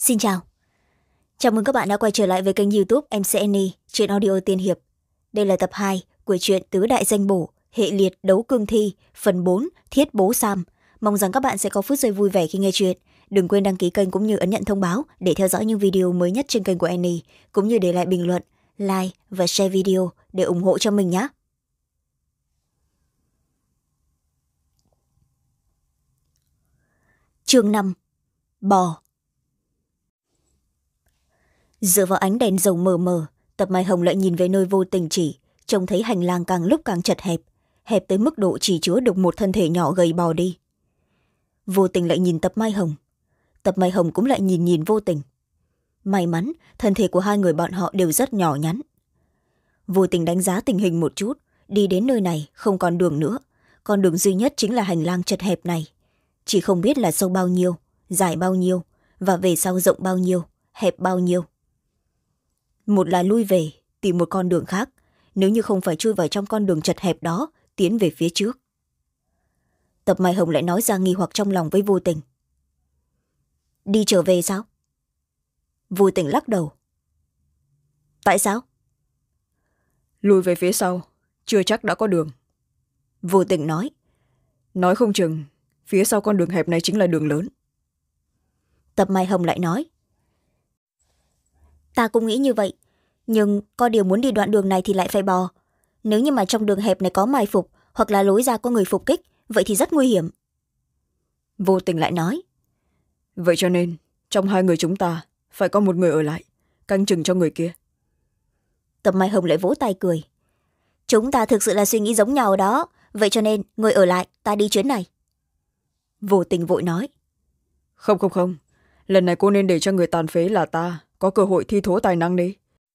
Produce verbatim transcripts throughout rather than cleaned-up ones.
Xin chào. Chào mừng các bạn đã quay trở lại với kênh youtube em xê en i Truyện audio tiên hiệp. Đây là tập hai của truyện Tứ Đại Danh Bổ, hệ liệt đấu cương thi, phần bốn, Thiết Bố Sam. Mong rằng các bạn sẽ có phút giây vui vẻ khi nghe chuyện. Đừng quên đăng ký kênh cũng như ấn nhận thông báo để theo dõi những video mới nhất trên kênh của Annie, cũng như để lại bình luận, like và share video để ủng hộ cho mình nhé. Chương năm. Bò. Dựa vào ánh đèn dầu mờ mờ, Tập Mai Hồng lại nhìn về nơi Vô Tình chỉ, trông thấy hành lang càng lúc càng chật hẹp, hẹp tới mức độ chỉ chứa được một thân thể nhỏ gầy bò đi. Vô Tình lại nhìn Tập Mai Hồng, Tập Mai Hồng cũng lại nhìn nhìn Vô Tình. May mắn thân thể của hai người bọn họ đều rất nhỏ nhắn. Vô Tình đánh giá tình hình một chút, đi đến nơi này không còn đường nữa, con đường duy nhất chính là hành lang chật hẹp này, chỉ không biết là sâu bao nhiêu, dài bao nhiêu, và về sau rộng bao nhiêu, hẹp bao nhiêu. Một là lui về tìm một con đường khác, nếu như không phải chui vào trong con đường chật hẹp đó, tiến về phía trước. Tập Mai Hồng lại nói ra nghi hoặc trong lòng với Vô Tình. Đi trở về sao? Vô Tình lắc đầu. Tại sao? Lùi về phía sau, chưa chắc đã có đường. Vô Tình nói. Nói không chừng phía sau con đường hẹp này chính là đường lớn. Tập Mai Hồng lại nói. Ta cũng nghĩ như vậy, nhưng có điều muốn đi đoạn đường này thì lại phải bò. Nếu như mà trong đường hẹp này có mai phục, hoặc là lối ra có người phục kích, vậy thì rất nguy hiểm. Vô Tình lại nói. Vậy cho nên trong hai người chúng ta phải có một người ở lại, canh chừng cho người kia. Tập Mai Hồng lại vỗ tay cười. Chúng ta thực sự là suy nghĩ giống nhau đó, vậy cho nên người ở lại, ta đi chuyến này. Vô Tình vội nói. Không không không, lần này cô nên để cho người tàn phế là ta có cơ hội thi thố tài năng đi.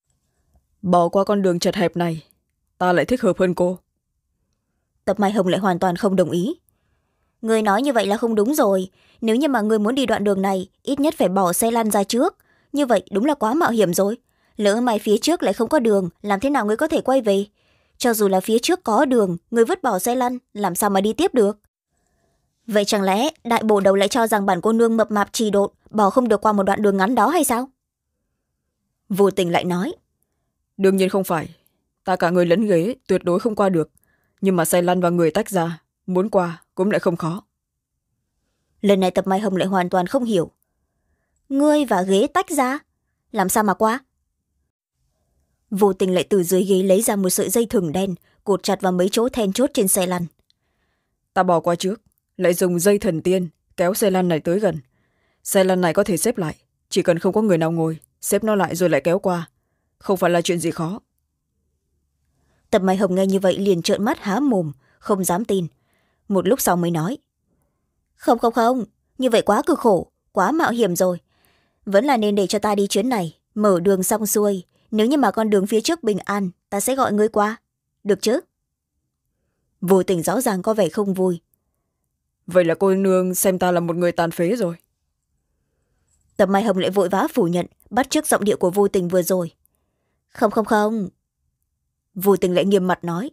Bỏ qua con đường chật hẹp này, ta lại thích hợp hơn cô. Tập Mai Hồng lại hoàn toàn không đồng ý. Người nói như vậy là không đúng rồi, nếu như mà người muốn đi đoạn đường này, ít nhất phải bỏ xe lăn ra trước, như vậy đúng là quá mạo hiểm rồi. Lỡ may phía trước lại không có đường, làm thế nào người có thể quay về? Cho dù là phía trước có đường, người vứt bỏ xe lăn, làm sao mà đi tiếp được? Vậy chẳng lẽ đại bổ đầu lại cho rằng bản cô nương mập mạp trì độn, bỏ không được qua một đoạn đường ngắn đó hay sao? Vô Tình lại nói. Đương nhiên không phải, ta cả người lẫn ghế tuyệt đối không qua được, nhưng mà xe lăn và người tách ra, muốn qua cũng lại không khó. Lần này Tập Mai Hồng lại hoàn toàn không hiểu. Ngươi và ghế tách ra, làm sao mà qua? Vô Tình lại từ dưới ghế lấy ra một sợi dây thừng đen, cột chặt vào mấy chỗ then chốt trên xe lăn. Ta bỏ qua trước, lại dùng dây thần tiên kéo xe lăn này tới gần. Xe lăn này có thể xếp lại, chỉ cần không có người nào ngồi, xếp nó lại rồi lại kéo qua, không phải là chuyện gì khó. Tập Mai Hồng nghe như vậy liền trợn mắt há mồm, không dám tin. Một lúc sau mới nói. Không không không, như vậy quá cực khổ, quá mạo hiểm rồi. Vẫn là nên để cho ta đi chuyến này, mở đường xong xuôi. Nếu như mà con đường phía trước bình an, ta sẽ gọi ngươi qua. Được chứ? Vô Tình rõ ràng có vẻ không vui. Vậy là cô nương xem ta là một người tàn phế rồi. Tập Mai Hồng lại vội vã phủ nhận, bắt chước giọng điệu của Vô Tình vừa rồi. Không không không. Vô Tình lại nghiêm mặt nói.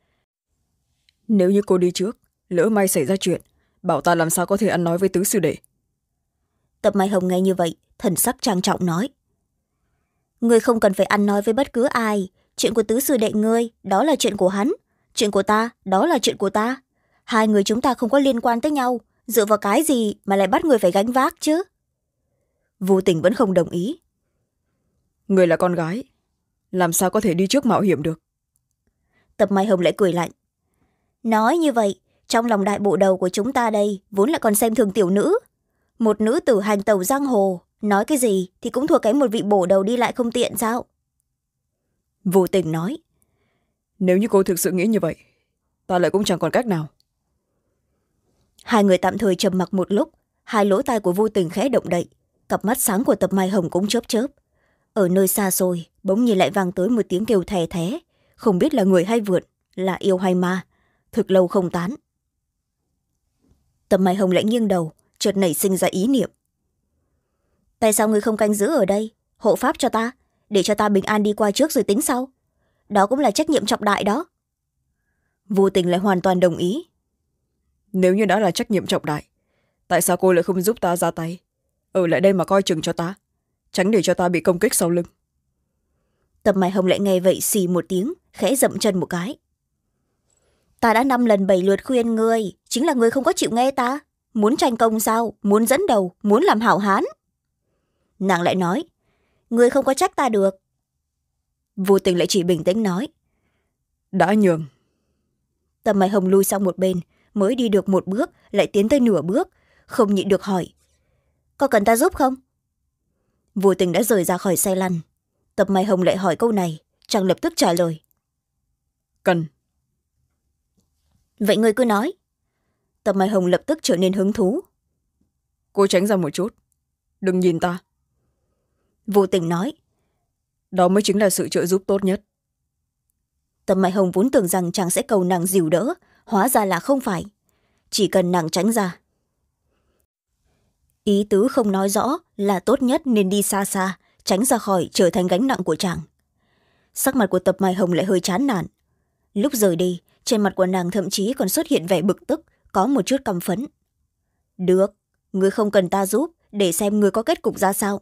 Nếu như cô đi trước, lỡ may xảy ra chuyện, bảo ta làm sao có thể ăn nói với tứ sư đệ. Tập Mai Hồng nghe như vậy, thần sắc trang trọng nói. Ngươi không cần phải ăn nói với bất cứ ai. Chuyện của tứ sư đệ ngươi, đó là chuyện của hắn. Chuyện của ta, đó là chuyện của ta. Hai người chúng ta không có liên quan tới nhau, dựa vào cái gì mà lại bắt người phải gánh vác chứ? Vô Tình vẫn không đồng ý. Người là con gái, làm sao có thể đi trước mạo hiểm được? Tập Mai Hồng lại cười lạnh. Nói như vậy, trong lòng đại bộ đầu của chúng ta đây vốn lại còn xem thường tiểu nữ. Một nữ tử hành tẩu giang hồ, nói cái gì thì cũng thua kém một vị bổ đầu đi lại không tiện sao? Vô Tình nói. Nếu như cô thực sự nghĩ như vậy, ta lại cũng chẳng còn cách nào. Hai người tạm thời trầm mặc một lúc, hai lỗ tai của Vô Tình khẽ động đậy, cặp mắt sáng của Tập Mai Hồng cũng chớp chớp. Ở nơi xa xôi bỗng nhiên lại vang tới một tiếng kêu thè thé, không biết là người hay vượn, là yêu hay ma, thực lâu không tán. Tập Mai Hồng lại nghiêng đầu, chợt nảy sinh ra ý niệm. Tại sao ngươi không canh giữ ở đây, hộ pháp cho ta, để cho ta bình an đi qua trước rồi tính sau? Đó cũng là trách nhiệm trọng đại đó. Vô Tình lại hoàn toàn đồng ý. Nếu như đã là trách nhiệm trọng đại, tại sao cô lại không giúp ta ra tay, ở lại đây mà coi chừng cho ta, tránh để cho ta bị công kích sau lưng. Tập Mai Hồng lại nghe vậy xì một tiếng, khẽ dậm chân một cái. Ta đã năm lần bảy lượt khuyên ngươi, chính là ngươi không có chịu nghe ta. Muốn tranh công sao, muốn dẫn đầu, muốn làm hảo hán. Nàng lại nói, ngươi không có trách ta được. Vô Tình lại chỉ bình tĩnh nói, đã nhường. Tập Mai Hồng lui sang một bên, mới đi được một bước lại tiến tới nửa bước, không nhịn được hỏi, có cần ta giúp không? Vô Tình đã rời ra khỏi xe lăn. Tập Mai Hồng lại hỏi câu này, chàng lập tức trả lời, cần. Vậy ngươi cứ nói. Tập Mai Hồng lập tức trở nên hứng thú. Cô tránh ra một chút, đừng nhìn ta. Vô Tình nói, đó mới chính là sự trợ giúp tốt nhất. Tập Mai Hồng vốn tưởng rằng chàng sẽ cầu nàng dìu đỡ, hóa ra là không phải, chỉ cần nàng tránh ra. Ý tứ không nói rõ là tốt nhất nên đi xa xa, tránh ra khỏi trở thành gánh nặng của chàng. Sắc mặt của Tập Mai Hồng lại hơi chán nản. Lúc rời đi, trên mặt của nàng thậm chí còn xuất hiện vẻ bực tức, có một chút căm phẫn. Được, ngươi không cần ta giúp, để xem ngươi có kết cục ra sao.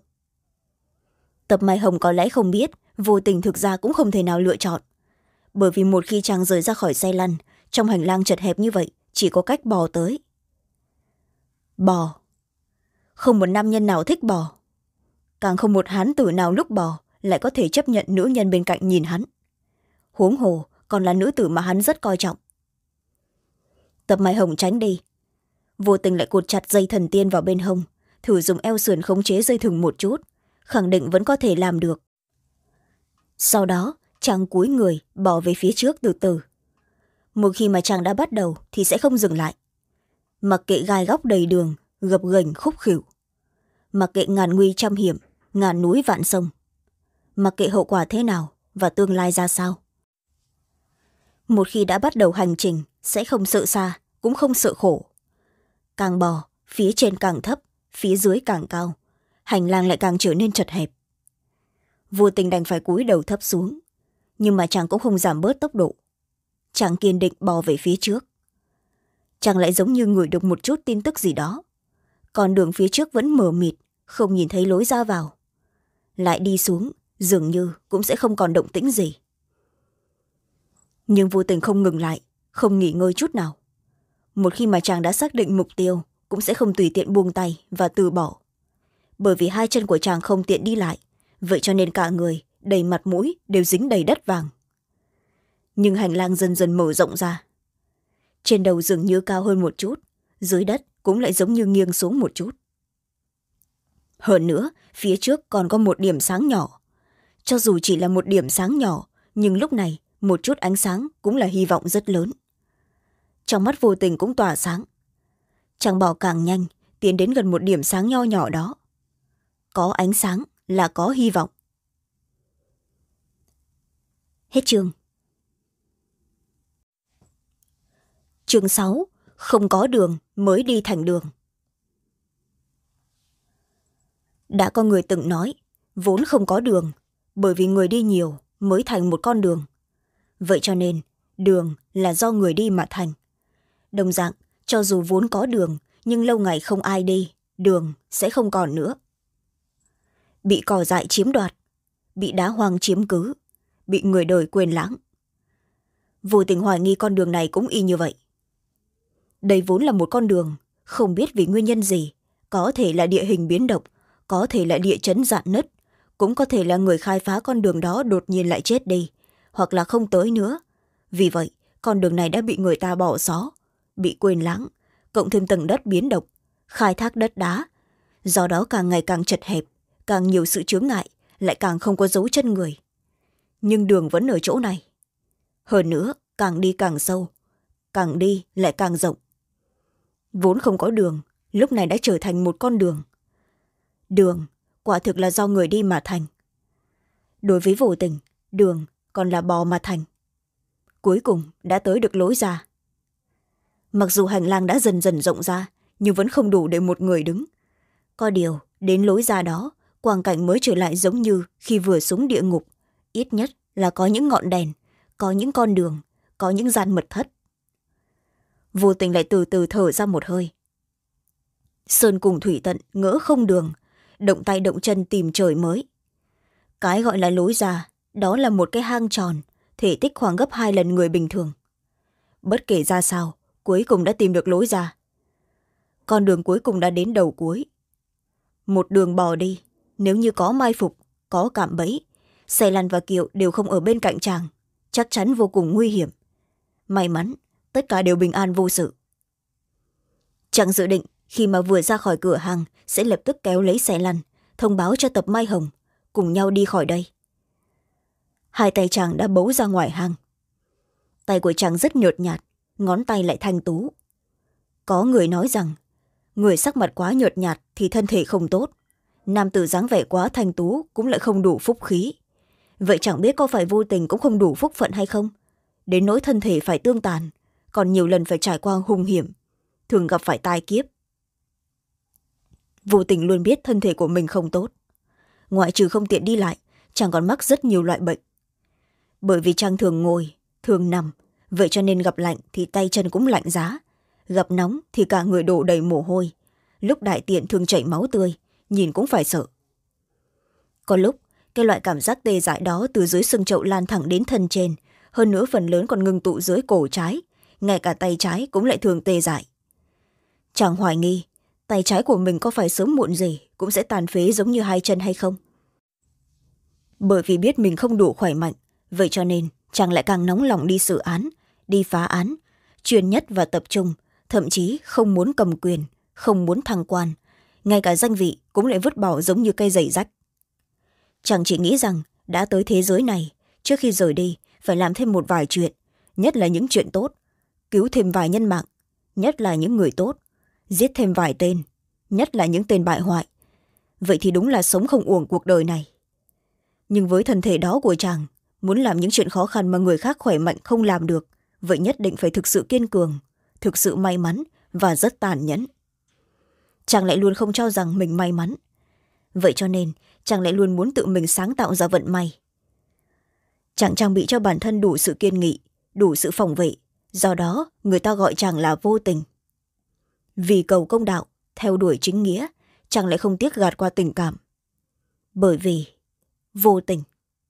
Tập Mai Hồng có lẽ không biết, Vô Tình thực ra cũng không thể nào lựa chọn. Bởi vì một khi chàng rời ra khỏi xe lăn, trong hành lang chật hẹp như vậy, chỉ có cách bò tới. Bò. Không một nam nhân nào thích bò. Càng không một hán tử nào lúc bò lại có thể chấp nhận nữ nhân bên cạnh nhìn hắn. Huống hồ còn là nữ tử mà hắn rất coi trọng. Tập Mai Hồng tránh đi. Vô Tình lại cột chặt dây thần tiên vào bên hông, thử dùng eo sườn khống chế dây thừng một chút, khẳng định vẫn có thể làm được. Sau đó chàng cúi người bỏ về phía trước từ từ. Một khi mà chàng đã bắt đầu thì sẽ không dừng lại. Mặc kệ gai góc đầy đường, gập ghềnh khúc khỉu, mặc kệ ngàn nguy trăm hiểm, ngàn núi vạn sông, mặc kệ hậu quả thế nào và tương lai ra sao. Một khi đã bắt đầu hành trình, sẽ không sợ xa, cũng không sợ khổ. Càng bò, phía trên càng thấp, phía dưới càng cao, hành lang lại càng trở nên chật hẹp. Vô Tình đành phải cúi đầu thấp xuống, nhưng mà chàng cũng không giảm bớt tốc độ. Chàng kiên định bò về phía trước. Chàng lại giống như ngửi được một chút tin tức gì đó. Còn đường phía trước vẫn mờ mịt, không nhìn thấy lối ra vào. Lại đi xuống, dường như cũng sẽ không còn động tĩnh gì. Nhưng Vô Tình không ngừng lại, không nghỉ ngơi chút nào. Một khi mà chàng đã xác định mục tiêu, cũng sẽ không tùy tiện buông tay và từ bỏ. Bởi vì hai chân của chàng không tiện đi lại, vậy cho nên cả người, đầy mặt mũi đều dính đầy đất vàng. Nhưng hành lang dần dần mở rộng ra. Trên đầu dường như cao hơn một chút, dưới đất cũng lại giống như nghiêng xuống một chút. Hơn nữa, phía trước còn có một điểm sáng nhỏ. Cho dù chỉ là một điểm sáng nhỏ, nhưng lúc này một chút ánh sáng cũng là hy vọng rất lớn. Trong mắt Vô Tình cũng tỏa sáng. Chàng bò càng nhanh, tiến đến gần một điểm sáng nho nhỏ đó. Có ánh sáng là có hy vọng. Hết chương. Chương sáu. Không có đường mới đi thành đường. Đã có người từng nói, vốn không có đường, bởi vì người đi nhiều mới thành một con đường. Vậy cho nên, đường là do người đi mà thành. Đồng dạng, cho dù vốn có đường, nhưng lâu ngày không ai đi, đường sẽ không còn nữa. Bị cỏ dại chiếm đoạt, bị đá hoang chiếm cứ, bị người đời quên lãng. Vô Tình hoài nghi con đường này cũng y như vậy. Đây vốn là một con đường, không biết vì nguyên nhân gì, có thể là địa hình biến động, có thể là địa chấn rạn nứt, cũng có thể là người khai phá con đường đó đột nhiên lại chết đi, hoặc là không tới nữa. Vì vậy, con đường này đã bị người ta bỏ xó, bị quên lãng, cộng thêm tầng đất biến động, khai thác đất đá. Do đó càng ngày càng chật hẹp, càng nhiều sự chướng ngại, lại càng không có dấu chân người. Nhưng đường vẫn ở chỗ này. Hơn nữa, càng đi càng sâu, càng đi lại càng rộng. Vốn không có đường, lúc này đã trở thành một con đường. Đường, quả thực là do người đi mà thành. Đối với Vô Tình, đường còn là bò mà thành. Cuối cùng đã tới được lối ra. Mặc dù hành lang đã dần dần rộng ra, nhưng vẫn không đủ để một người đứng. Có điều, đến lối ra đó, quang cảnh mới trở lại giống như khi vừa xuống địa ngục. Ít nhất là có những ngọn đèn, có những con đường, có những gian mật thất. Vô Tình lại từ từ thở ra một hơi. Sơn cùng thủy tận ngỡ không đường, động tay động chân tìm trời mới. Cái gọi là lối ra đó là một cái hang tròn, thể tích khoảng gấp hai lần người bình thường. Bất kể ra sao, cuối cùng đã tìm được lối ra. Con đường cuối cùng đã đến đầu cuối. Một đường bò đi, nếu như có mai phục, có cạm bẫy, Xe Lăn và Kiệu đều không ở bên cạnh chàng, chắc chắn vô cùng nguy hiểm. May mắn tất cả đều bình an vô sự. Chàng dự định khi mà vừa ra khỏi cửa hàng sẽ lập tức kéo lấy Xe Lăn, thông báo cho Tập Mai Hồng, cùng nhau đi khỏi đây. Hai tay chàng đã bấu ra ngoài hang. Tay của chàng rất nhợt nhạt, ngón tay lại thanh tú. Có người nói rằng người sắc mặt quá nhợt nhạt thì thân thể không tốt, nam tử dáng vẻ quá thanh tú cũng lại không đủ phúc khí. Vậy chẳng biết có phải vô tình cũng không đủ phúc phận hay không, đến nỗi thân thể phải tương tàn, còn nhiều lần phải trải qua hung hiểm, thường gặp phải tai kiếp. Vô tình luôn biết thân thể của mình không tốt, ngoại trừ không tiện đi lại, chàng còn mắc rất nhiều loại bệnh. Bởi vì chàng thường ngồi, thường nằm, vậy cho nên gặp lạnh thì tay chân cũng lạnh giá, gặp nóng thì cả người đổ đầy mồ hôi, lúc đại tiện thường chảy máu tươi, nhìn cũng phải sợ. Có lúc cái loại cảm giác tê dại đó từ dưới xương chậu lan thẳng đến thân trên, hơn nữa phần lớn còn ngưng tụ dưới cổ trái, ngay cả tay trái cũng lại thường tê dại. Chàng hoài nghi tay trái của mình có phải sớm muộn gì cũng sẽ tàn phế giống như hai chân hay không. Bởi vì biết mình không đủ khỏe mạnh, vậy cho nên chàng lại càng nóng lòng đi xử án, đi phá án, chuyên nhất và tập trung, thậm chí không muốn cầm quyền, không muốn thăng quan, ngay cả danh vị cũng lại vứt bỏ giống như cây giày rách. Chàng chỉ nghĩ rằng đã tới thế giới này, trước khi rời đi phải làm thêm một vài chuyện, nhất là những chuyện tốt, cứu thêm vài nhân mạng, nhất là những người tốt, giết thêm vài tên, nhất là những tên bại hoại. Vậy thì đúng là sống không uổng cuộc đời này. Nhưng với thân thể đó của chàng, muốn làm những chuyện khó khăn mà người khác khỏe mạnh không làm được, vậy nhất định phải thực sự kiên cường, thực sự may mắn và rất tàn nhẫn. Chàng lại luôn không cho rằng mình may mắn, vậy cho nên chàng lại luôn muốn tự mình sáng tạo ra vận may. Chàng trang bị cho bản thân đủ sự kiên nghị, đủ sự phòng vệ, do đó người ta gọi chàng là vô tình. Vì cầu công đạo, theo đuổi chính nghĩa, chàng lại không tiếc gạt qua tình cảm. Bởi vì vô tình.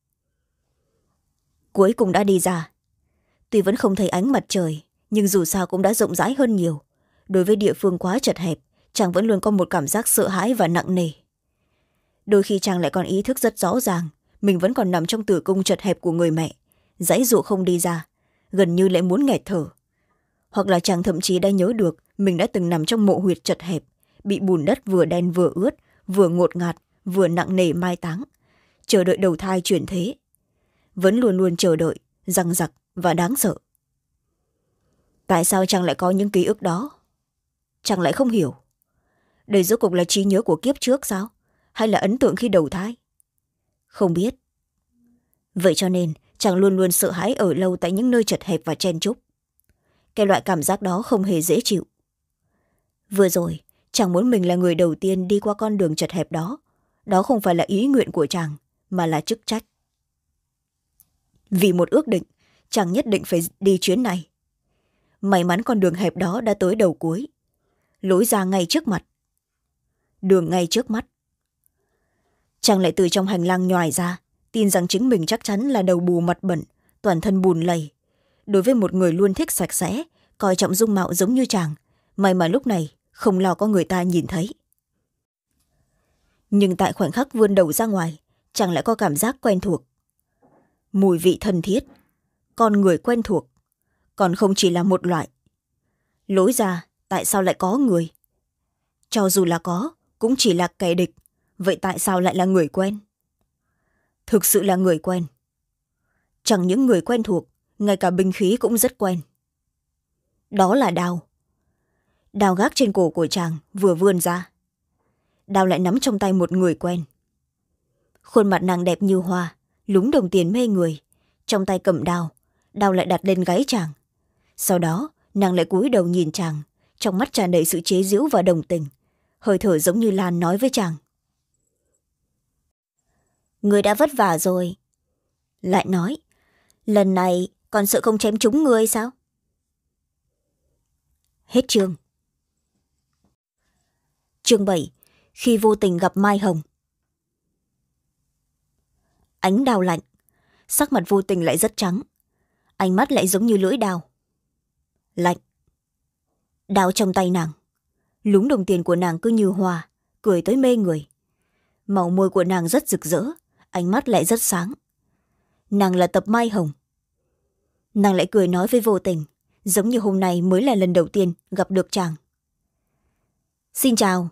Cuối cùng đã đi ra. Tuy vẫn không thấy ánh mặt trời, nhưng dù sao cũng đã rộng rãi hơn nhiều. Đối với địa phương quá chật hẹp, chàng vẫn luôn có một cảm giác sợ hãi và nặng nề. Đôi khi chàng lại còn ý thức rất rõ ràng, mình vẫn còn nằm trong tử cung chật hẹp của người mẹ, giãy giụa không đi ra, gần như lại muốn nghẹt thở. Hoặc là chàng thậm chí đã nhớ được mình đã từng nằm trong mộ huyệt chật hẹp, bị bùn đất vừa đen vừa ướt, vừa ngột ngạt, vừa nặng nề mai táng, chờ đợi đầu thai chuyển thế. Vẫn luôn luôn chờ đợi, dằng dặc và đáng sợ. Tại sao chàng lại có những ký ức đó? Chàng lại không hiểu. Đây rốt cuộc là trí nhớ của kiếp trước sao? Hay là ấn tượng khi đầu thai? Không biết. Vậy cho nên chàng luôn luôn sợ hãi ở lâu tại những nơi chật hẹp và chen chúc. Cái loại cảm giác đó không hề dễ chịu. Vừa rồi chàng muốn mình là người đầu tiên đi qua con đường chật hẹp đó. Đó không phải là ý nguyện của chàng, mà là chức trách. Vì một ước định, chàng nhất định phải đi chuyến này. May mắn con đường hẹp đó đã tới đầu cuối. Lối ra ngay trước mặt. Đường ngay trước mắt. Chàng lại từ trong hành lang nhoài ra, tin rằng chính mình chắc chắn là đầu bù mặt bẩn, toàn thân bùn lầy. Đối với một người luôn thích sạch sẽ, coi trọng dung mạo giống như chàng, may mà lúc này không lo có người ta nhìn thấy. Nhưng tại khoảnh khắc vươn đầu ra ngoài, chàng lại có cảm giác quen thuộc. Mùi vị thân thiết, con người quen thuộc, còn không chỉ là một loại. Lối ra, tại sao lại có người? Cho dù là có, cũng chỉ là kẻ địch, vậy tại sao lại là người quen? Thực sự là người quen. Chẳng những người quen thuộc, ngay cả binh khí cũng rất quen. Đó là đao. Đao gác trên cổ của chàng vừa vươn ra. Đao lại nắm trong tay một người quen. Khuôn mặt nàng đẹp như hoa, lúng đồng tiền mê người. Trong tay cầm đao, đao lại đặt lên gáy chàng. Sau đó nàng lại cúi đầu nhìn chàng, trong mắt tràn đầy sự chế giễu và đồng tình. Hơi thở giống như Lan nói với chàng. Người đã vất vả rồi. Lại nói, lần này còn sợ không chém trúng ngươi sao? Hết chương. Chương bảy. Khi vô tình gặp Mai Hồng. Ánh đao lạnh, sắc mặt vô tình lại rất trắng, ánh mắt lại giống như lưỡi đao. Lạnh. Đao trong tay nàng, lúm đồng tiền của nàng cứ như hoa, cười tới mê người. Màu môi của nàng rất rực rỡ, ánh mắt lại rất sáng. Nàng là Tập Mai Hồng. Nàng lại cười nói với vô tình, giống như hôm nay mới là lần đầu tiên gặp được chàng. Xin chào.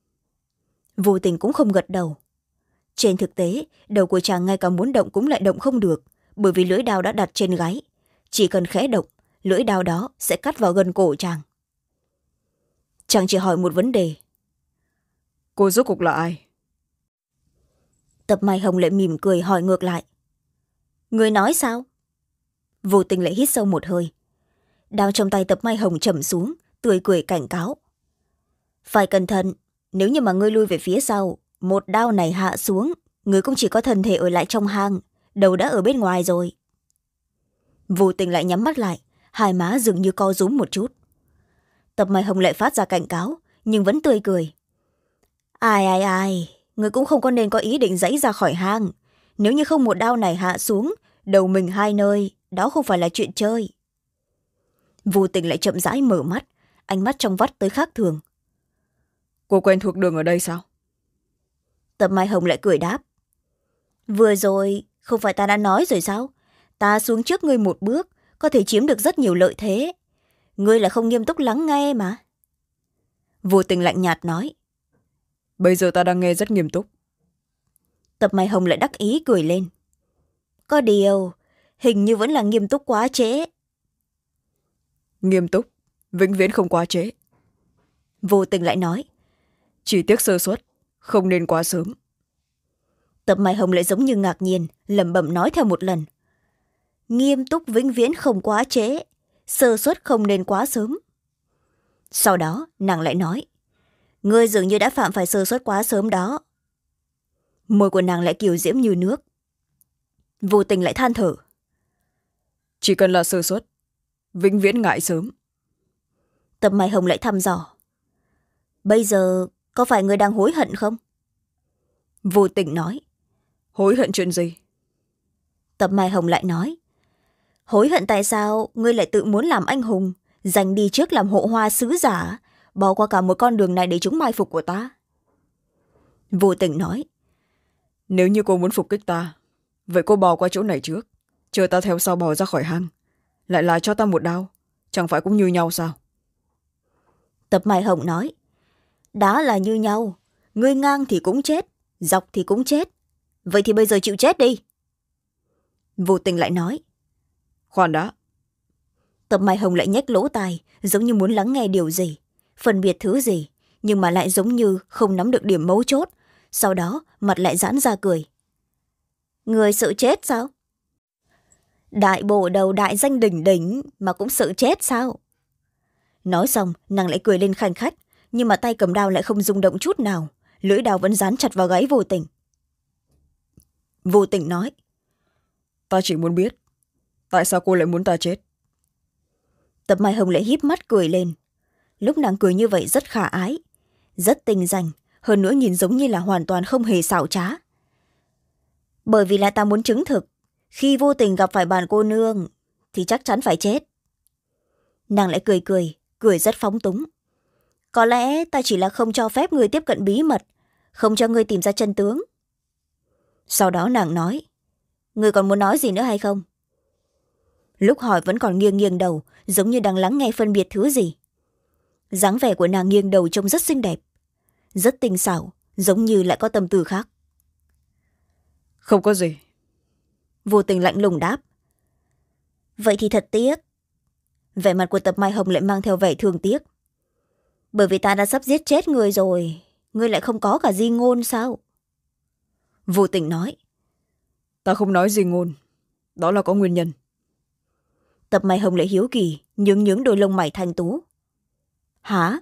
Vô tình cũng không gật đầu. Trên thực tế, đầu của chàng ngay cả muốn động cũng lại động không được, bởi vì lưỡi đao đã đặt trên gáy. Chỉ cần khẽ động, lưỡi đao đó sẽ cắt vào gần cổ chàng. Chàng chỉ hỏi một vấn đề. Cô rốt cuộc là ai? Tập Mai Hồng lại mỉm cười hỏi ngược lại. Người nói sao? Vô tình lại hít sâu một hơi. Đao trong tay Tập Mai Hồng chầm xuống, tươi cười cảnh cáo. Phải cẩn thận, nếu như mà ngươi lui về phía sau, một đao này hạ xuống, ngươi cũng chỉ có thân thể ở lại trong hang, đầu đã ở bên ngoài rồi. Vô tình lại nhắm mắt lại, hai má dường như co rúm một chút. Tập Mai Hồng lại phát ra cảnh cáo, nhưng vẫn tươi cười. Ai ai ai, ngươi cũng không có nên có ý định giãy ra khỏi hang. Nếu như không một đao này hạ xuống, đầu mình hai nơi, đó không phải là chuyện chơi. Vô tình lại chậm rãi mở mắt, ánh mắt trong vắt tới khác thường. Cô quen thuộc đường ở đây sao? Tập Mai Hồng lại cười đáp. Vừa rồi, không phải ta đã nói rồi sao? Ta xuống trước ngươi một bước, có thể chiếm được rất nhiều lợi thế. Ngươi là không nghiêm túc lắng nghe mà. Vô tình lạnh nhạt nói. Bây giờ ta đang nghe rất nghiêm túc. Tập Mai Hồng lại đắc ý cười lên. Có điều, hình như vẫn là nghiêm túc quá trễ. Nghiêm túc, vĩnh viễn không quá trễ. Vô tình lại nói. Chỉ tiếc sơ suất, không nên quá sớm. Tập Mai Hồng lại giống như ngạc nhiên, lẩm bẩm nói theo một lần. Nghiêm túc vĩnh viễn không quá trễ, sơ suất không nên quá sớm. Sau đó nàng lại nói. Ngươi dường như đã phạm phải sơ suất quá sớm đó. Môi của nàng lại kiều diễm như nước. Vô tình lại than thở. Chỉ cần là sơ suất, vĩnh viễn ngại sớm. Tập Mai Hồng lại thăm dò. Bây giờ có phải ngươi đang hối hận không? Vô tình nói. Hối hận chuyện gì? Tập Mai Hồng lại nói. Hối hận tại sao ngươi lại tự muốn làm anh hùng, giành đi trước làm hộ hoa sứ giả, bỏ qua cả một con đường này để trúng mai phục của ta. Vô tình nói. Nếu như cô muốn phục kích ta, vậy cô bò qua chỗ này trước, chờ ta theo sau bò ra khỏi hang, lại là cho ta một đao, chẳng phải cũng như nhau sao? Tập Mai Hồng nói. Đó là như nhau, ngươi ngang thì cũng chết, dọc thì cũng chết. Vậy thì bây giờ chịu chết đi. Vô tình lại nói. Khoan đã. Tập Mai Hồng lại nhếch lỗ tai, giống như muốn lắng nghe điều gì, phân biệt thứ gì, nhưng mà lại giống như không nắm được điểm mấu chốt. Sau đó mặt lại giãn ra cười. Người sợ chết sao? Đại bộ đầu đại danh đỉnh đỉnh mà cũng sợ chết sao? Nói xong nàng lại cười lên khanh khách, nhưng mà tay cầm đao lại không rung động chút nào, lưỡi đao vẫn dán chặt vào gáy Vô tình. Vô tình nói. Ta chỉ muốn biết, tại sao cô lại muốn ta chết? Tập Mai Hồng lại híp mắt cười lên. Lúc nàng cười như vậy rất khả ái, rất tinh danh, hơn nữa nhìn giống như là hoàn toàn không hề xảo trá. Bởi vì là ta muốn chứng thực, khi vô tình gặp phải bản cô nương thì chắc chắn phải chết. Nàng lại cười cười, cười rất phóng túng. Có lẽ ta chỉ là không cho phép người tiếp cận bí mật, không cho người tìm ra chân tướng. Sau đó nàng nói. Người còn muốn nói gì nữa hay không? Lúc hỏi vẫn còn nghiêng nghiêng đầu, giống như đang lắng nghe phân biệt thứ gì. Dáng vẻ của nàng nghiêng đầu trông rất xinh đẹp, rất tinh xảo, giống như lại có tâm tư khác. Không có gì. Vô tình lạnh lùng đáp. Vậy thì thật tiếc. Vẻ mặt của Tập Mai Hồng lại mang theo vẻ thương tiếc. Bởi vì ta đã sắp giết chết người rồi, ngươi lại không có cả di ngôn sao? Vô tình nói. Ta không nói di ngôn, đó là có nguyên nhân. Tập Mai Hồng lại hiếu kỳ, nhướng nhướng đôi lông mày thanh tú. Hả?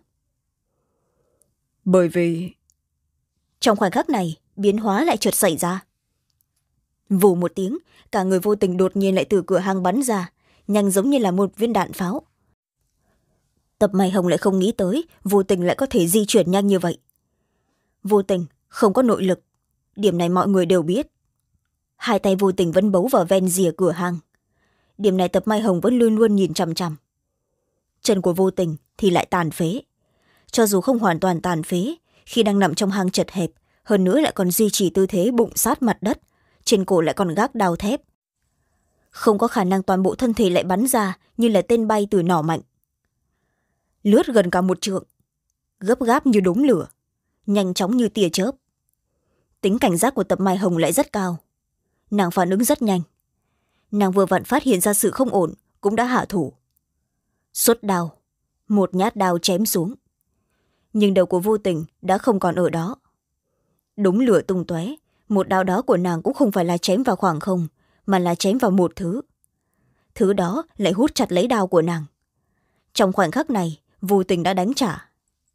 Bởi vì... Trong khoảnh khắc này, biến hóa lại chợt xảy ra. Vù một tiếng, cả người Vô tình đột nhiên lại từ cửa hang bắn ra, nhanh giống như là một viên đạn pháo. Tập Mai Hồng lại không nghĩ tới Vô tình lại có thể di chuyển nhanh như vậy. Vô Tình không có nội lực, điểm này mọi người đều biết. Hai tay Vô Tình vẫn bấu vào ven rìa cửa hang, điểm này Tập Mai Hồng vẫn luôn luôn nhìn chằm chằm. Chân của Vô Tình thì lại tàn phế, cho dù không hoàn toàn tàn phế, khi đang nằm trong hang chật hẹp, hơn nữa lại còn duy trì tư thế bụng sát mặt đất, trên cổ lại còn gác đao thép, không có khả năng toàn bộ thân thể lại bắn ra như là tên bay từ nỏ mạnh. Lướt gần cả một trượng, gấp gáp như đốm lửa, nhanh chóng như tia chớp. Tính cảnh giác của Tập Mai Hồng lại rất cao, nàng phản ứng rất nhanh. Nàng vừa vặn phát hiện ra sự không ổn, cũng đã hạ thủ. Xuất đao, một nhát đao chém xuống, nhưng đầu của Vô Tình đã không còn ở đó. Đúng lửa tung tóe, một đao đó của nàng cũng không phải là chém vào khoảng không, mà là chém vào một thứ. Thứ đó lại hút chặt lấy đao của nàng. Trong khoảnh khắc này, Vô Tình đã đánh trả.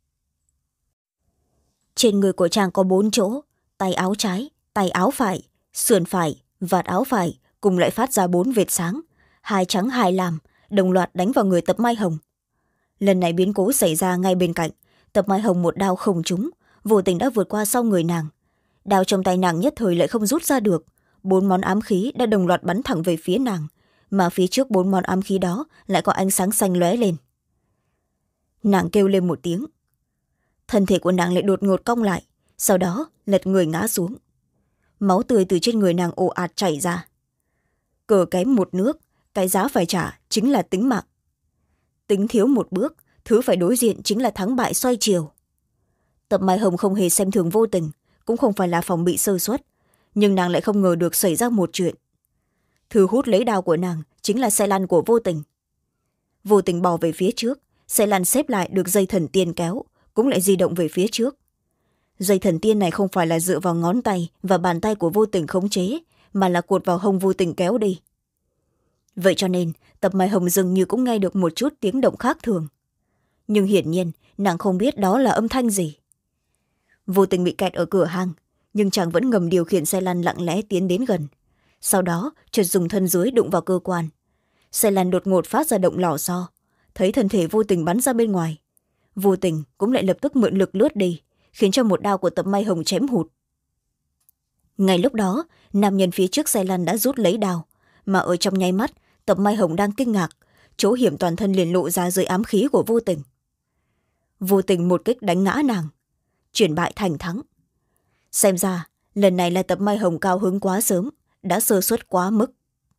Trên người của chàng có bốn chỗ, tay áo trái, tay áo phải, sườn phải, vạt áo phải cùng lại phát ra bốn vệt sáng, hai trắng hai lam, đồng loạt đánh vào người Tập Mai Hồng. Lần này biến cố xảy ra ngay bên cạnh, Tập Mai Hồng một đao không trúng, Vô Tình đã vượt qua sau người nàng. Đao trong tay nàng nhất thời lại không rút ra được, bốn món ám khí đã đồng loạt bắn thẳng về phía nàng, mà phía trước bốn món ám khí đó lại có ánh sáng xanh lóe lên. Nàng kêu lên một tiếng, thân thể của nàng lại đột ngột cong lại, sau đó lật người ngã xuống. Máu tươi từ trên người nàng ồ ạt chảy ra. Cờ kém một nước, cái giá phải trả chính là tính mạng. Tính thiếu một bước, thứ phải đối diện chính là thắng bại xoay chiều. Tập Mai Hồng không hề xem thường Vô Tình, cũng không phải là phòng bị sơ suất, nhưng nàng lại không ngờ được xảy ra một chuyện. Thứ hút lấy đao của nàng chính là xe lăn của Vô Tình. Vô Tình bò về phía trước, xe lăn xếp lại được dây thần tiên kéo, cũng lại di động về phía trước. Dây thần tiên này không phải là dựa vào ngón tay và bàn tay của Vô Tình khống chế, mà là cột vào hông Vô Tình kéo đi. Vậy cho nên Tập Mai Hồng dường như cũng nghe được một chút tiếng động khác thường, nhưng hiển nhiên nàng không biết đó là âm thanh gì. Vô Tình bị kẹt ở cửa hang, nhưng chàng vẫn ngầm điều khiển xe lăn lặng lẽ tiến đến gần, sau đó chợt dùng thân dưới đụng vào cơ quan. Xe lăn đột ngột phát ra động lò xo, thấy thân thể Vô Tình bắn ra bên ngoài. Vô Tình cũng lại lập tức mượn lực lướt đi, khiến cho một đao của Tập Mai Hồng chém hụt. Ngay lúc đó, nam nhân phía trước xe lăn đã rút lấy đao, mà ở trong nháy mắt Tập Mai Hồng đang kinh ngạc, chỗ hiểm toàn thân liền lộ ra dưới ám khí của Vô Tình. Vô Tình một kích đánh ngã nàng, chuyển bại thành thắng. Xem ra lần này là Tập Mai Hồng cao hứng quá sớm, đã sơ suất quá mức.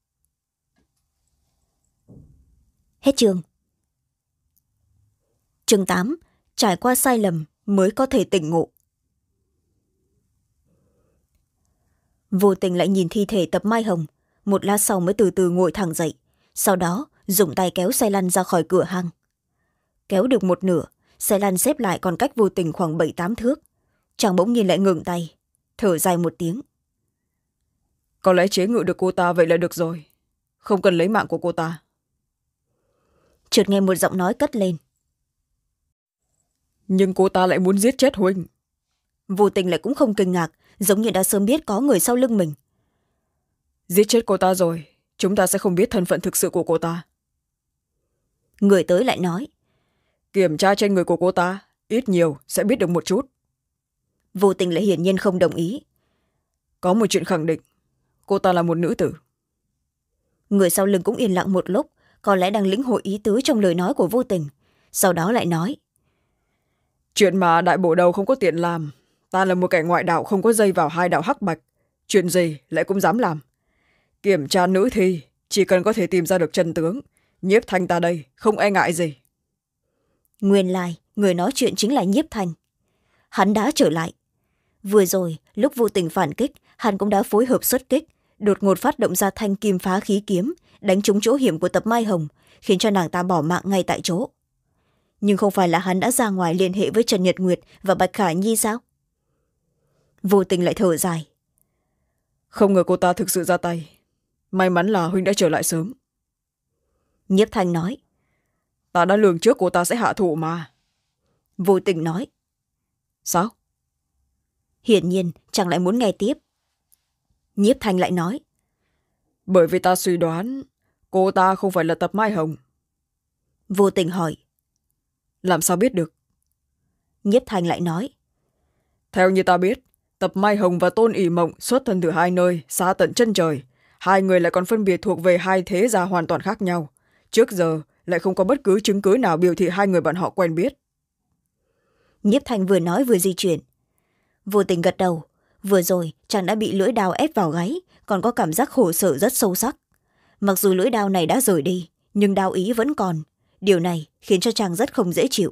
Hết chương. Chương tám. Trải qua sai lầm mới có thể tỉnh ngộ. Vô Tình lại nhìn thi thể Tập Mai Hồng, một lát sau mới từ từ ngồi thẳng dậy, sau đó dùng tay kéo xe lăn ra khỏi cửa hang. Kéo được một nửa, xe lăn xếp lại còn cách Vô Tình khoảng bảy tám thước. Chàng bỗng nhiên lại ngừng tay, thở dài một tiếng. Có lẽ chế ngự được cô ta vậy là được rồi, không cần lấy mạng của cô ta. Chợt nghe một giọng nói cất lên. Nhưng cô ta lại muốn giết chết huynh. Vô Tình lại cũng không kinh ngạc, giống như đã sớm biết có người sau lưng mình. Giết chết cô ta rồi, chúng ta sẽ không biết thân phận thực sự của cô ta. Người tới lại nói. Kiểm tra trên người của cô ta, ít nhiều sẽ biết được một chút. Vô Tình lại hiển nhiên không đồng ý. Có một chuyện khẳng định, cô ta là một nữ tử. Người sau lưng cũng yên lặng một lúc, có lẽ đang lĩnh hội ý tứ trong lời nói của Vô Tình, sau đó lại nói. Chuyện mà đại bổ đầu không có tiện làm, ta là một kẻ ngoại đạo không có dây vào hai đạo hắc bạch, chuyện gì lại cũng dám làm. Kiểm tra nữ thi, chỉ cần có thể tìm ra được chân tướng, Nhiếp Thanh ta đây không e ngại gì. Nguyên lai người nói chuyện chính là Nhiếp Thanh. Hắn đã trở lại. Vừa rồi lúc Vô Tình phản kích, hắn cũng đã phối hợp xuất kích, đột ngột phát động ra thanh kim phá khí kiếm, đánh trúng chỗ hiểm của Tập Mai Hồng, khiến cho nàng ta bỏ mạng ngay tại chỗ. Nhưng không phải là hắn đã ra ngoài liên hệ với Trần Nhật Nguyệt và Bạch Khả Nhi sao? Vô Tình lại thở dài. Không ngờ cô ta thực sự ra tay, may mắn là huynh đã trở lại sớm. Nhiếp Thanh nói. Ta đã lường trước cô ta sẽ hạ thủ mà. Vô Tình nói. Sao? Hiển nhiên chàng lại muốn nghe tiếp. Nhiếp Thanh lại nói. Bởi vì ta suy đoán cô ta không phải là Tập Mai Hồng. Vô Tình hỏi. Làm sao biết được? Nhiếp Thanh lại nói. theo như ta biết, Tập Mai Hồng và Tôn ỷ mộng xuất thân từ hai nơi xa tận chân trời. Hai người lại còn phân biệt thuộc về hai thế gia hoàn toàn khác nhau. Trước giờ lại không có bất cứ chứng cứ nào biểu thị hai người bọn họ quen biết. Nhiếp Thanh vừa nói vừa di chuyển. Vô Tình gật đầu. Vừa rồi chàng đã bị lưỡi đao ép vào gáy, còn có cảm giác khổ sở rất sâu sắc. Mặc dù lưỡi đao này đã rời đi, nhưng đao ý vẫn còn. Điều này khiến cho chàng rất không dễ chịu.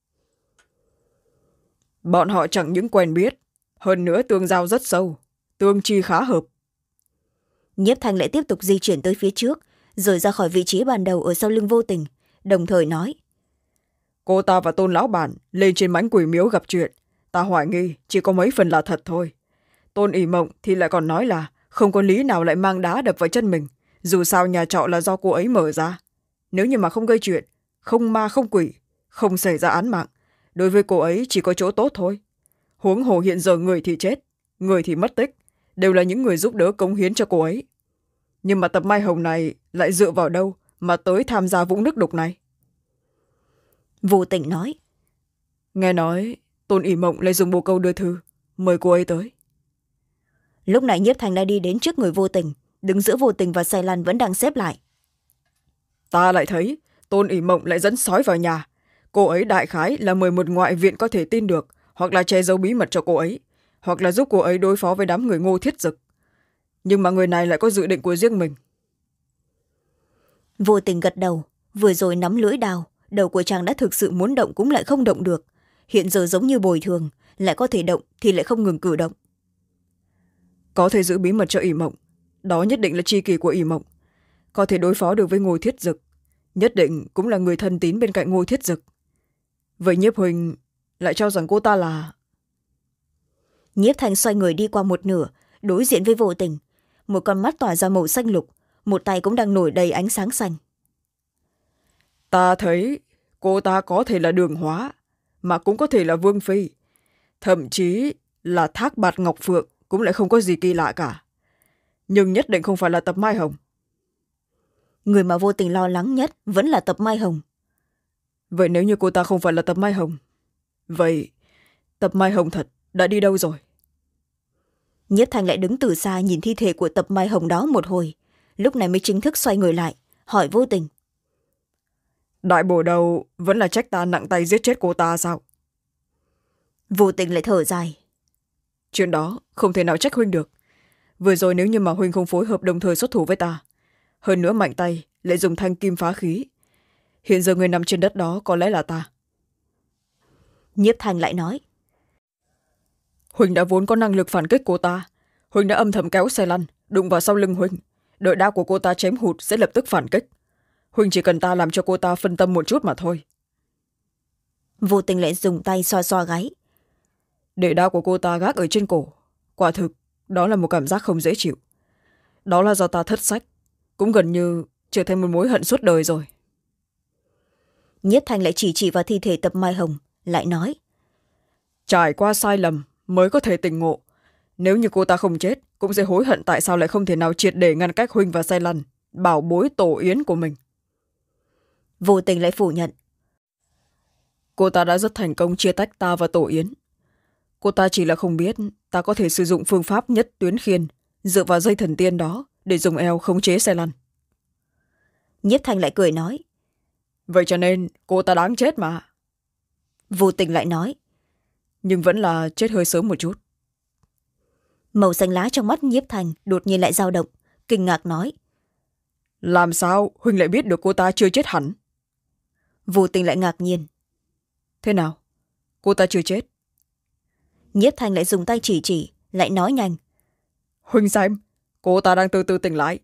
Bọn họ chẳng những quen biết, hơn nữa tương giao rất sâu, tương chi khá hợp. Nhiếp Thanh lại tiếp tục di chuyển tới phía trước, rời ra khỏi vị trí ban đầu ở sau lưng Vô Tình, đồng thời nói: Cô ta và Tôn lão bản lên trên mãnh quỷ miếu gặp chuyện, ta hoài nghi chỉ có mấy phần là thật thôi. Tôn ỷ mộng thì lại còn nói là không có lý nào lại mang đá đập vào chân mình, dù sao nhà trọ là do cô ấy mở ra. Nếu như mà không gây chuyện, không ma không quỷ, không xảy ra án mạng, đối với cô ấy chỉ có chỗ tốt thôi. Huống hồ hiện giờ người thì chết, người thì mất tích, đều là những người giúp đỡ cống hiến cho cô ấy. Nhưng mà Tập Mai Hồng này lại dựa vào đâu mà tới tham gia vũng nước đục này? Vô Tình nói: Nghe nói Tôn ỷ mộng lại dùng bồ câu đưa thư mời cô ấy tới. Lúc này Nhiếp Thanh đã đi đến trước người Vô Tình, đứng giữa Vô Tình và Sai Lan vẫn đang xếp lại. Ta lại thấy Tôn ỷ mộng lại dẫn sói vào nhà. Cô ấy đại khái là mời một ngoại viện có thể tin được, hoặc là che giấu bí mật cho cô ấy, hoặc là giúp cô ấy đối phó với đám người Ngô Thiết Dực. Nhưng mà người này lại có dự định của riêng mình. Vô Tình gật đầu. Vừa rồi nắm lưỡi đao, đầu của chàng đã thực sự muốn động cũng lại không động được. Hiện giờ giống như bồi thường, lại có thể động thì lại không ngừng cử động. Có thể giữ bí mật cho ỷ mộng, đó nhất định là tri kỷ của ỷ mộng. Có thể đối phó được với Ngô Thiết Dực, nhất định cũng là người thân tín bên cạnh Ngô Thiết Dực. Vậy Nhiếp Huỳnh lại cho rằng cô ta là... Nhiếp Thanh xoay người đi qua một nửa, đối diện với Vô Tình. Một con mắt tỏa ra màu xanh lục, một tay cũng đang nổi đầy ánh sáng xanh. Ta thấy cô ta có thể là Đường Hóa, mà cũng có thể là Vương Phi, thậm chí là Thác Bạt Ngọc Phượng cũng lại không có gì kỳ lạ cả. Nhưng nhất định không phải là Tập Mai Hồng. Người mà Vô Tình lo lắng nhất vẫn là Tập Mai Hồng. Vậy nếu như cô ta không phải là Tập Mai Hồng, vậy Tập Mai Hồng thật đã đi đâu rồi? Nhiếp Thanh lại đứng từ xa nhìn thi thể của Tập Mai Hồng đó một hồi, lúc này mới chính thức xoay người lại, hỏi Vô Tình: Đại bổ đầu vẫn là trách ta nặng tay giết chết cô ta sao? Vô Tình lại thở dài: Chuyện đó không thể nào trách huynh được. Vừa rồi nếu như mà huynh không phối hợp đồng thời xuất thủ với ta, hơn nữa mạnh tay lại dùng thanh kim phá khí, hiện giờ người nằm trên đất đó có lẽ là ta. Nhiếp Thanh lại nói: Huynh đã vốn có năng lực phản kích cô ta. Huynh đã âm thầm kéo xe lăn đụng vào sau lưng huynh, đợi đao của cô ta chém hụt sẽ lập tức phản kích. Huynh chỉ cần ta làm cho cô ta phân tâm một chút mà thôi. Vô Tình lại dùng tay xoa xoa gáy: Để đao của cô ta gác ở trên cổ, quả thực đó là một cảm giác không dễ chịu. Đó là do ta thất sách, cũng gần như trở thành một mối hận suốt đời rồi. Nhiếp Thanh lại chỉ chỉ vào thi thể Tập Mai Hồng, lại nói: Trải qua sai lầm mới có thể tỉnh ngộ. Nếu như cô ta không chết, cũng sẽ hối hận tại sao lại không thể nào triệt để ngăn cách huynh và Sai Lăn, bảo bối tổ yến của mình. Vô Tình lại phủ nhận: Cô ta đã rất thành công chia tách ta và tổ yến. Cô ta chỉ là không biết ta có thể sử dụng phương pháp nhất tuyến khiên, dựa vào dây thần tiên đó để dùng eo khống chế Sai Lăn. Nhiếp Thanh lại cười nói: Vậy cho nên cô ta đáng chết mà. Vô Tình lại nói: Nhưng vẫn là chết hơi sớm một chút. Màu xanh lá trong mắt Nhiếp Thanh đột nhiên lại dao động, kinh ngạc nói: Làm sao huynh lại biết được cô ta chưa chết hẳn? Vô Tình lại ngạc nhiên: Thế nào? Cô ta chưa chết? Nhiếp Thanh lại dùng tay chỉ chỉ, lại nói nhanh: Huynh xem, cô ta đang từ từ tỉnh lại.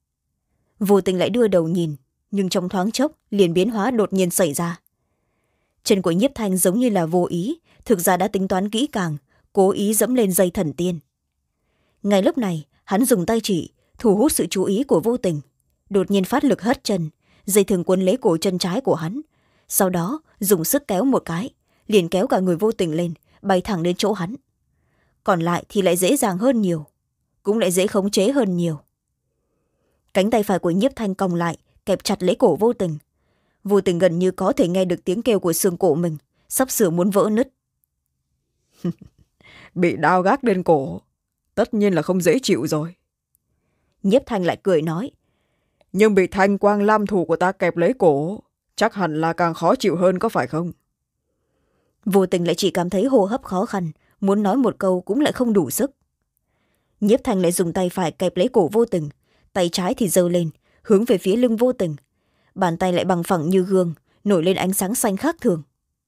Vô Tình lại đưa đầu nhìn, nhưng trong thoáng chốc liền biến hóa đột nhiên xảy ra. Chân của Nhiếp Thanh giống như là vô ý, thực ra đã tính toán kỹ càng, cố ý dẫm lên dây thần tiên. Ngay lúc này hắn dùng tay chỉ thu hút sự chú ý của Vô Tình, đột nhiên phát lực hất chân, dây thừng quấn lấy cổ chân trái của hắn, sau đó dùng sức kéo một cái, liền kéo cả người Vô Tình lên, bay thẳng đến chỗ hắn. Còn lại thì lại dễ dàng hơn nhiều, cũng lại dễ khống chế hơn nhiều. Cánh tay phải của Nhiếp Thanh cong lại, kẹp chặt lấy cổ Vô Tình. Vô Tình gần như có thể nghe được tiếng kêu của xương cổ mình, sắp sửa muốn vỡ nứt. bị đao gác lên cổ, tất nhiên là không dễ chịu rồi. Nhiếp Thanh lại cười nói. Nhưng bị thanh quang lam thủ của ta kẹp lấy cổ, chắc hẳn là càng khó chịu hơn, có phải không? Vô Tình lại chỉ cảm thấy hô hấp khó khăn, muốn nói một câu cũng lại không đủ sức. Nhiếp Thanh lại dùng tay phải kẹp lấy cổ Vô Tình, tay trái thì giơ lên hướng về phía lưng Vô Tình, bàn tay lại bằng phẳng như gương, nổi lên ánh sáng xanh khác thường.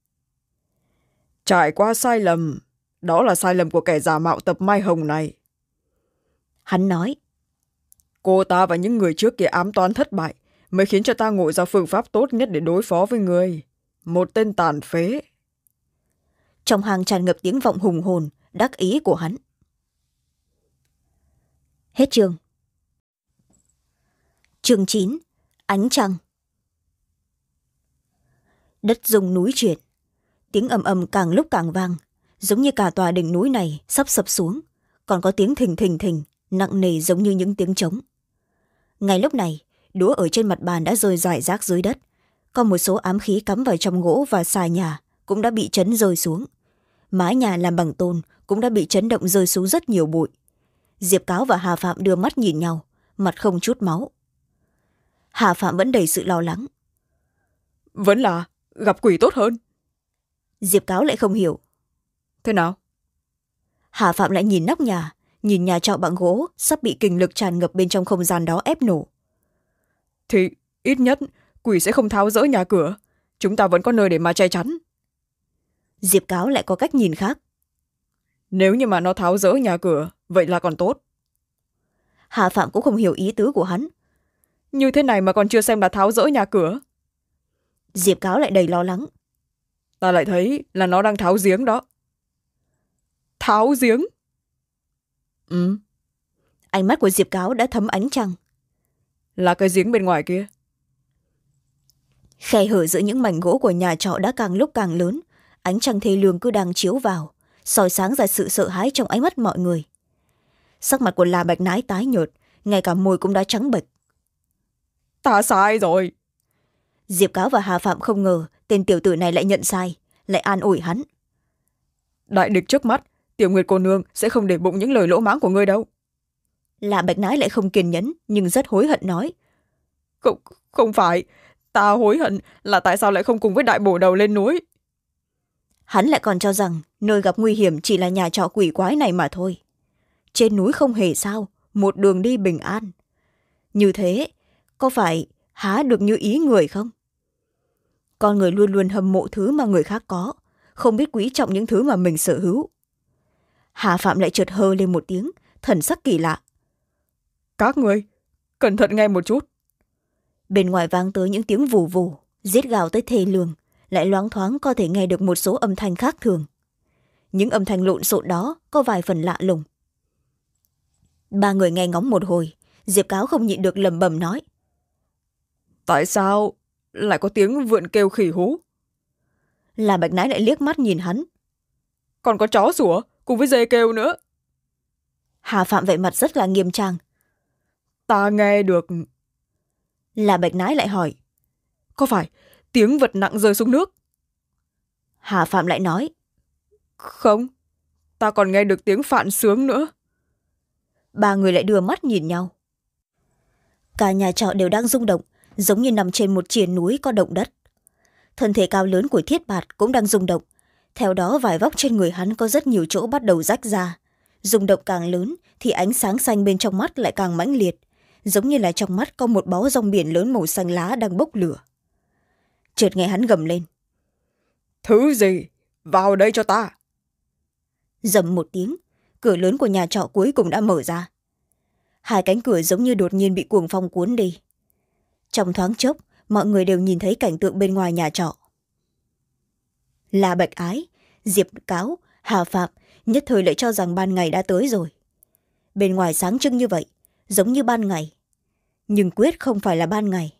Trải qua sai lầm, đó là sai lầm của kẻ giả mạo Tập Mai Hồng này. Hắn nói. Cô ta và những người trước kia ám toán thất bại, mới khiến cho ta ngộ ra phương pháp tốt nhất để đối phó với người. Một tên tàn phế. Trong hang tràn ngập tiếng vọng hùng hồn đắc ý của hắn. Hết chương. Chương chín. Ánh trăng. Đất rung núi chuyển, tiếng ầm ầm càng lúc càng vang, giống như cả tòa đỉnh núi này sắp sập xuống, còn có tiếng thình thình thình nặng nề giống như những tiếng trống. Ngay lúc này, đũa ở trên mặt bàn đã rơi rải rác dưới đất, còn một số ám khí cắm vào trong gỗ và xà nhà cũng đã bị chấn rơi xuống. Mái nhà làm bằng tôn cũng đã bị chấn động rơi xuống rất nhiều bụi. Diệp Cáo và Hà Phạm đưa mắt nhìn nhau, mặt không chút máu. Hà Phạm vẫn đầy sự lo lắng. Vẫn là gặp quỷ tốt hơn. Diệp Cáo lại không hiểu. Thế nào? Hà Phạm lại nhìn nóc nhà, nhìn nhà trọ bằng gỗ sắp bị kình lực tràn ngập bên trong không gian đó ép nổ. Thì ít nhất quỷ sẽ không tháo dỡ nhà cửa, chúng ta vẫn có nơi để mà che chắn. Diệp Cáo lại có cách nhìn khác. Nếu như mà nó tháo dỡ nhà cửa, vậy là còn tốt. Hà Phạm cũng không hiểu ý tứ của hắn. Như thế này mà còn chưa xem là tháo dỡ nhà cửa. Diệp Cáo lại đầy lo lắng. Ta lại thấy là nó đang tháo giếng đó. Tháo giếng? Ừ. Ánh mắt của Diệp Cáo đã thấm ánh trăng. Là cái giếng bên ngoài kia. Khe hở giữa những mảnh gỗ của nhà trọ đã càng lúc càng lớn, ánh trăng thê lương cứ đang chiếu vào, soi sáng ra sự sợ hãi trong ánh mắt mọi người. Sắc mặt của La Bạch Nái tái nhợt, ngay cả môi cũng đã trắng bệch. Ta sai rồi. Diệp Cáo và Hà Phạm không ngờ tên tiểu tử này lại nhận sai, lại an ủi hắn. Đại địch trước mắt, Tiểu Nguyệt cô nương sẽ không để bụng những lời lỗ mãng của ngươi đâu. La Bạch Nái lại không kiên nhẫn nhưng rất hối hận nói. Không, không phải, ta hối hận là tại sao lại không cùng với đại bổ đầu lên núi. Hắn lại còn cho rằng nơi gặp nguy hiểm chỉ là nhà trọ quỷ quái này mà thôi. Trên núi không hề sao, một đường đi bình an. Như thế, có phải há được như ý người không? Con người luôn luôn hâm mộ thứ mà người khác có, không biết quý trọng những thứ mà mình sở hữu. Hà Phạm lại chợt hơ lên một tiếng, thần sắc kỳ lạ. Các người, cẩn thận nghe một chút. Bên ngoài vang tới những tiếng vù vù, giết gào tới thê lương, lại loáng thoáng có thể nghe được một số âm thanh khác thường. Những âm thanh lộn xộn đó có vài phần lạ lùng. Ba người nghe ngóng một hồi, Diệp Cáo không nhịn được lẩm bẩm nói. Tại sao lại có tiếng vượn kêu khỉ hú? Là Bạch Nái lại liếc mắt nhìn hắn. Còn có chó sủa cùng với dê kêu nữa. Hà Phạm vẻ mặt rất là nghiêm trang. Ta nghe được. Là Bạch Nái lại hỏi. Có phải tiếng vật nặng rơi xuống nước? Hà Phạm lại nói. Không, ta còn nghe được tiếng phạn sướng nữa. Ba người lại đưa mắt nhìn nhau. Cả nhà trọ đều đang rung động, giống như nằm trên một triền núi có động đất. Thân thể cao lớn của Thiết Bạt cũng đang rung động. Theo đó vải vóc trên người hắn có rất nhiều chỗ bắt đầu rách ra. Rung động càng lớn thì ánh sáng xanh bên trong mắt lại càng mãnh liệt, giống như là trong mắt có một bó rong biển lớn màu xanh lá đang bốc lửa. Chợt nghe hắn gầm lên. Thứ gì? Vào đây cho ta. Rầm một tiếng, cửa lớn của nhà trọ cuối cùng đã mở ra. Hai cánh cửa giống như đột nhiên bị cuồng phong cuốn đi. Trong thoáng chốc, mọi người đều nhìn thấy cảnh tượng bên ngoài nhà trọ. Là Bạch Ái, Diệp Cáo, Hà Phạm nhất thời lại cho rằng ban ngày đã tới rồi. Bên ngoài sáng trưng như vậy, giống như ban ngày. Nhưng quyết không phải là ban ngày.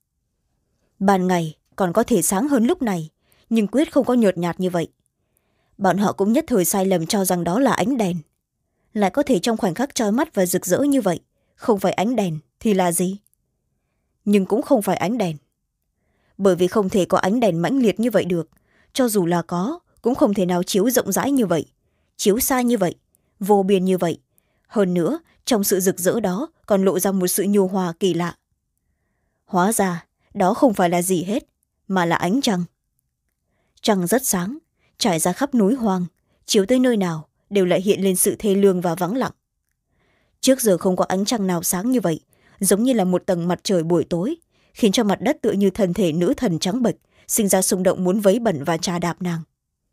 Ban ngày còn có thể sáng hơn lúc này, nhưng quyết không có nhợt nhạt như vậy. Bọn họ cũng nhất thời sai lầm cho rằng đó là ánh đèn. Lại có thể trong khoảnh khắc chói mắt và rực rỡ như vậy, không phải ánh đèn thì là gì? Nhưng cũng không phải ánh đèn. Bởi vì không thể có ánh đèn mãnh liệt như vậy được, cho dù là có, cũng không thể nào chiếu rộng rãi như vậy. chiếu xa như vậy, vô biên như vậy. Hơn nữa, trong sự rực rỡ đó còn lộ ra một sự nhu hòa kỳ lạ. Hóa ra, đó không phải là gì hết, mà là ánh trăng. Trăng rất sáng, trải ra khắp núi hoang, chiếu tới nơi nào đều lại hiện lên sự thê lương và vắng lặng. Trước giờ không có ánh trăng nào sáng như vậy, giống như là một tầng mặt trời buổi tối, khiến cho mặt đất tựa như thân thể nữ thần trắng bệch, sinh ra xung động muốn vấy bẩn và trà đạp nàng.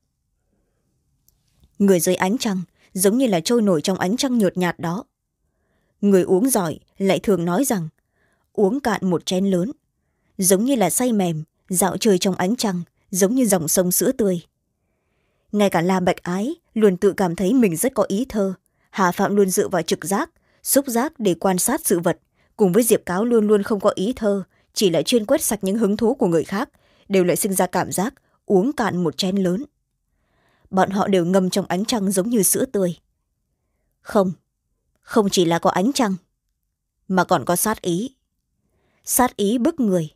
Người dưới ánh trăng giống như là trôi nổi trong ánh trăng nhợt nhạt đó. Người uống giỏi lại thường nói rằng uống cạn một chén lớn, giống như là say mềm, dạo chơi trong ánh trăng, giống như dòng sông sữa tươi. Ngay cả La Bạch Ái luôn tự cảm thấy mình rất có ý thơ. Hà Phạm luôn dựa vào trực giác, xúc giác để quan sát sự vật, cùng với Diệp Cáo luôn luôn không có ý thơ, chỉ lại chuyên quét sạch những hứng thú của người khác, đều lại sinh ra cảm giác uống cạn một chén lớn. Bọn họ đều ngâm trong ánh trăng giống như sữa tươi. Không, không chỉ là có ánh trăng, mà còn có sát ý. Sát ý bức người.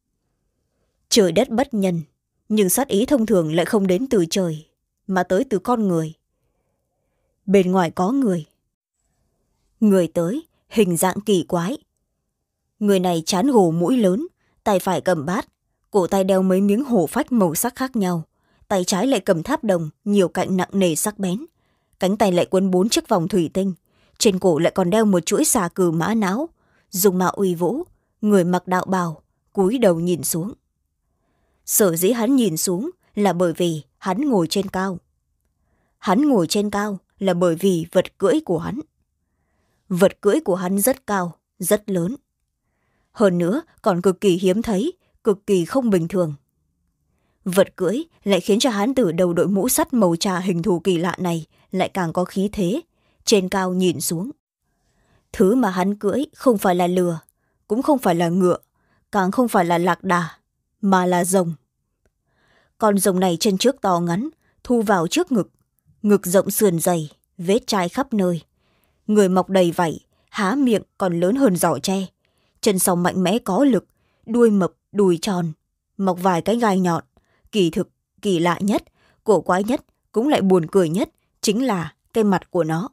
Trời đất bất nhân, nhưng sát ý thông thường lại không đến từ trời, mà tới từ con người. Bên ngoài có người. Người tới, hình dạng kỳ quái. Người này trán gồ mũi lớn, tay phải cầm bát, cổ tay đeo mấy miếng hổ phách màu sắc khác nhau, tay trái lại cầm tháp đồng, nhiều cạnh nặng nề sắc bén. Cánh tay lại quấn bốn chiếc vòng thủy tinh, trên cổ lại còn đeo một chuỗi xà cừ mã não, dùng mạo uy vũ, người mặc đạo bào, cúi đầu nhìn xuống. Sở dĩ hắn nhìn xuống là bởi vì hắn ngồi trên cao. Hắn ngồi trên cao là bởi vì vật cưỡi của hắn. Vật cưỡi của hắn rất cao, rất lớn. Hơn nữa còn cực kỳ hiếm thấy, cực kỳ không bình thường. Vật cưỡi lại khiến cho hán tử đầu đội mũ sắt màu trà hình thù kỳ lạ này lại càng có khí thế, trên cao nhìn xuống. Thứ mà hắn cưỡi không phải là lừa, cũng không phải là ngựa, càng không phải là lạc đà, mà là rồng. Con rồng này chân trước to ngắn, thu vào trước ngực, ngực rộng sườn dày, vết chai khắp nơi. Người mọc đầy vảy, há miệng còn lớn hơn giỏ tre. Chân sau mạnh mẽ có lực, đuôi mập, đùi tròn, mọc vài cái gai nhọn. Kỳ thực, kỳ lạ nhất, cổ quái nhất, cũng lại buồn cười nhất, chính là cái mặt của nó.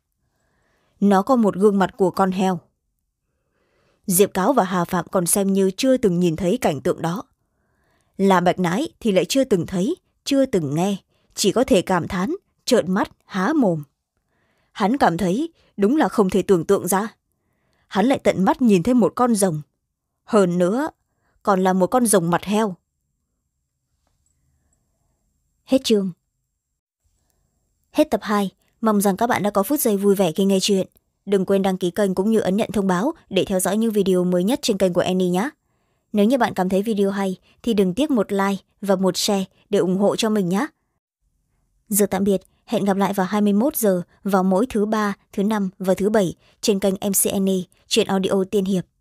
Nó có một gương mặt của con heo. Diệp Cáo và Hà Phạm còn xem như chưa từng nhìn thấy cảnh tượng đó. Là Bạch Nãi thì lại chưa từng thấy, chưa từng nghe, chỉ có thể cảm thán, trợn mắt, há mồm. Hắn cảm thấy đúng là không thể tưởng tượng ra. Hắn lại tận mắt nhìn thấy một con rồng. Hơn nữa, còn là một con rồng mặt heo. Hết chương. Hết tập hai. Mong rằng các bạn đã có phút giây vui vẻ khi nghe chuyện. Đừng quên đăng ký kênh cũng như ấn nhận thông báo để theo dõi những video mới nhất trên kênh của Annie nhé. Nếu như bạn cảm thấy video hay thì đừng tiếc một like và một share để ủng hộ cho mình nhé. Giờ tạm biệt, hẹn gặp lại vào hai mươi mốt giờ vào mỗi thứ ba, thứ năm và thứ bảy trên kênh em xê Annie, truyện audio tiên hiệp.